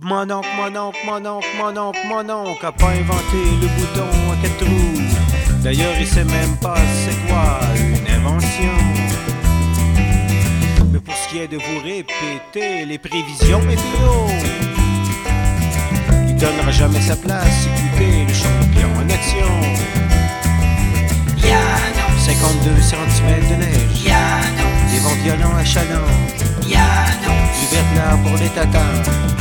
Mon oncle a pas inventé le bouton à 4 trous. D'ailleurs, il sait même pas c'est quoi une invention. Mais pour ce qui est de vous répéter les prévisions météo, il donnera jamais sa place. Écoutez le champion en action. 52 cm de neige, des vents violents achalants, du verglas pour les tatans,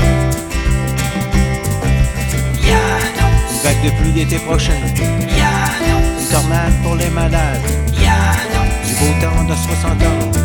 une vague de pluie l'été prochain, une tornade pour les malades, du beau temps dans 60 ans.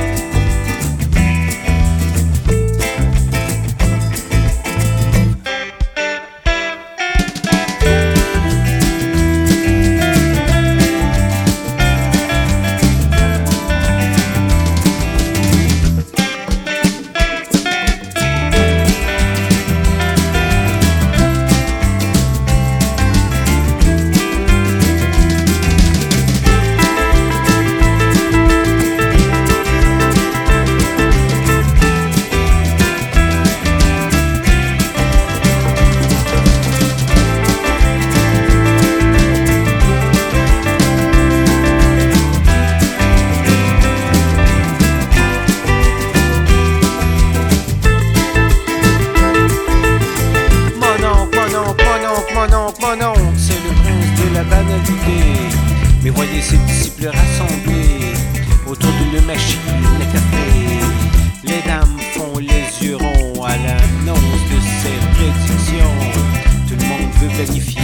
Mon oncle, c'est le prince de la banalité. Mais voyez ses disciples rassemblés autour d'une machine à café. Les dames font les yeux ronds à l'annonce de ces prédictions. Tout le monde veut planifier